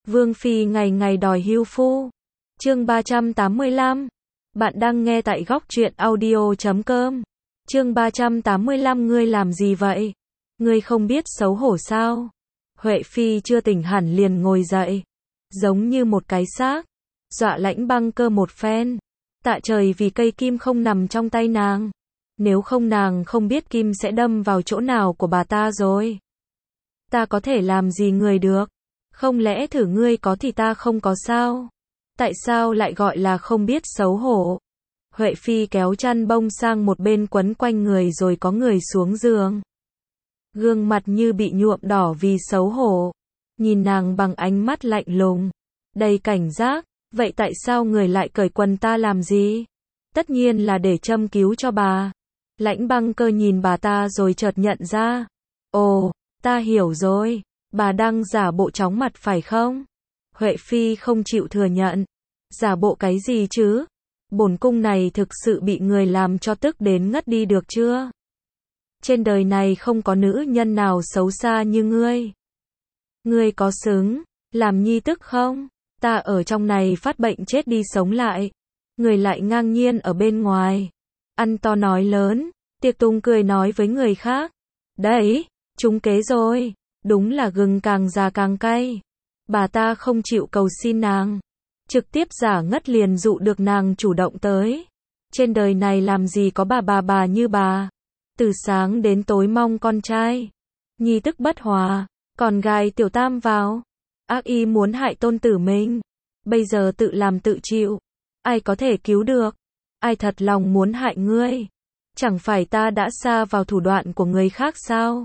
Vương phi ngày ngày đòi hưu phu. Chương 385. Bạn đang nghe tại góc truyện audio.com. Chương 385. Ngươi làm gì vậy? Ngươi không biết xấu hổ sao? Huệ phi chưa tỉnh hẳn liền ngồi dậy, giống như một cái xác, dọa Lãnh Băng Cơ một phen. Tạ trời vì cây kim không nằm trong tay nàng, nếu không nàng không biết kim sẽ đâm vào chỗ nào của bà ta rồi. Ta có thể làm gì người được? Không lẽ thử ngươi có thì ta không có sao? Tại sao lại gọi là không biết xấu hổ? Huệ phi kéo chăn bông sang một bên quấn quanh người rồi có người xuống giường. Gương mặt như bị nhuộm đỏ vì xấu hổ, nhìn nàng bằng ánh mắt lạnh lùng, đầy cảnh giác. Vậy tại sao người lại cởi quần ta làm gì? Tất nhiên là để châm cứu cho bà. Lãnh Băng Cơ nhìn bà ta rồi chợt nhận ra. Ồ, ta hiểu rồi, bà đang giả bộ chóng mặt phải không? Huệ phi không chịu thừa nhận. Giả bộ cái gì chứ? Bổn cung này thực sự bị người làm cho tức đến ngất đi được chưa? Trên đời này không có nữ nhân nào xấu xa như ngươi. Ngươi có xứng làm nhi tức không? Ta ở trong này phát bệnh chết đi sống lại, người lại ngang nhiên ở bên ngoài ăn to nói lớn, tiệc tùng cười nói với người khác. Đấy, trúng kế rồi, đúng là gừng càng già càng cay. Bà ta không chịu cầu xin nàng, trực tiếp giả ngất liền dụ được nàng chủ động tới. Trên đời này làm gì có bà như bà, từ sáng đến tối mong con trai, nhi tức bất hòa, còn gài tiểu tam vào. Ác ý muốn hại tôn tử mình, bây giờ tự làm tự chịu, ai có thể cứu được? Ai thật lòng muốn hại ngươi? Chẳng phải ta đã sa vào thủ đoạn của người khác sao?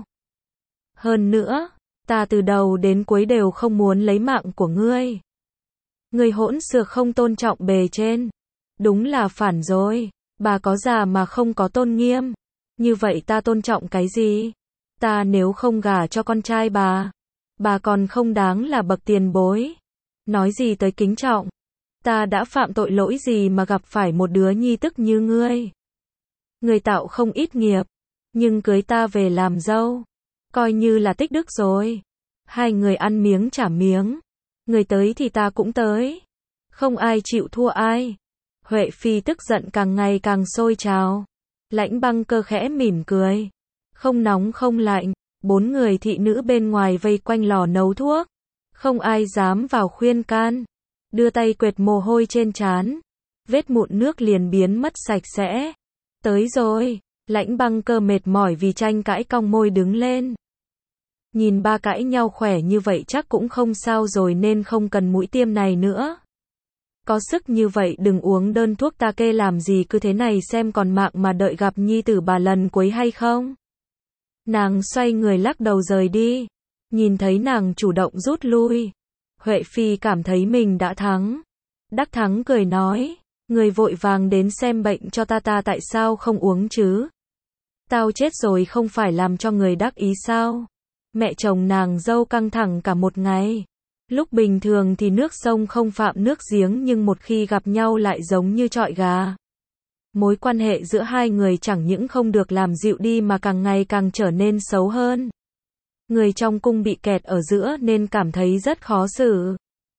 Hơn nữa, ta từ đầu đến cuối đều không muốn lấy mạng của ngươi. Ngươi hỗn xược không tôn trọng bề trên, đúng là phản rồi. Bà có già mà không có tôn nghiêm, như vậy ta tôn trọng cái gì? Ta nếu không gả cho con trai bà còn không đáng là bậc tiền bối. Nói gì tới kính trọng? Ta đã phạm tội lỗi gì mà gặp phải một đứa nhi tức như ngươi? Ngươi tạo không ít nghiệp, nhưng cưới ta về làm dâu, coi như là tích đức rồi. Hai người ăn miếng trả miếng, người tới thì ta cũng tới, không ai chịu thua ai. Huệ phi tức giận càng ngày càng sôi trào. Lãnh Băng Cơ khẽ mỉm cười, không nóng không lạnh. 4 người thị nữ bên ngoài vây quanh lò nấu thuốc, không ai dám vào khuyên can, đưa tay quệt mồ hôi trên trán, vết mụn nước liền biến mất sạch sẽ. Tới rồi. Lãnh Băng Cơ mệt mỏi vì tranh cãi cong môi đứng lên. Nhìn ba cãi nhau khỏe như vậy chắc cũng không sao rồi nên không cần mũi tiêm này nữa. Có sức như vậy đừng uống đơn thuốc ta kê làm gì, cứ thế này xem còn mạng mà đợi gặp nhi tử bà lần cuối hay không. Nàng xoay người lắc đầu rời đi. Nhìn thấy nàng chủ động rút lui, Huệ phi cảm thấy mình đã thắng. Đắc thắng cười nói, người vội vàng đến xem bệnh cho ta tại sao không uống chứ? Tao chết rồi không phải làm cho người đắc ý sao? Mẹ chồng nàng dâu căng thẳng cả một ngày. Lúc bình thường thì nước sông không phạm nước giếng, nhưng một khi gặp nhau lại giống như chọi gà. Mối quan hệ giữa hai người chẳng những không được làm dịu đi mà càng ngày càng trở nên xấu hơn. Người trong cung bị kẹt ở giữa nên cảm thấy rất khó xử.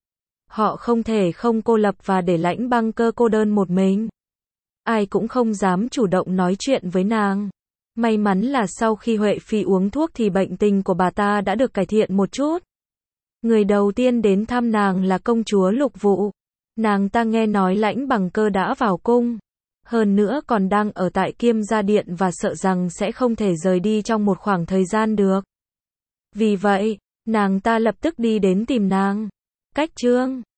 Họ không thể không cô lập và để Lãnh Băng Cơ cô đơn một mình. Ai cũng không dám chủ động nói chuyện với nàng. May mắn là sau khi Huệ phi uống thuốc thì bệnh tình của bà ta đã được cải thiện một chút. Người đầu tiên đến thăm nàng là công chúa Lục Vụ. Nàng ta nghe nói Lãnh Băng Cơ đã vào cung, hơn nữa còn đang ở tại Kiêm Gia Điện và sợ rằng sẽ không thể rời đi trong một khoảng thời gian được. Vì vậy, nàng ta lập tức đi đến tìm nàng. Cách chương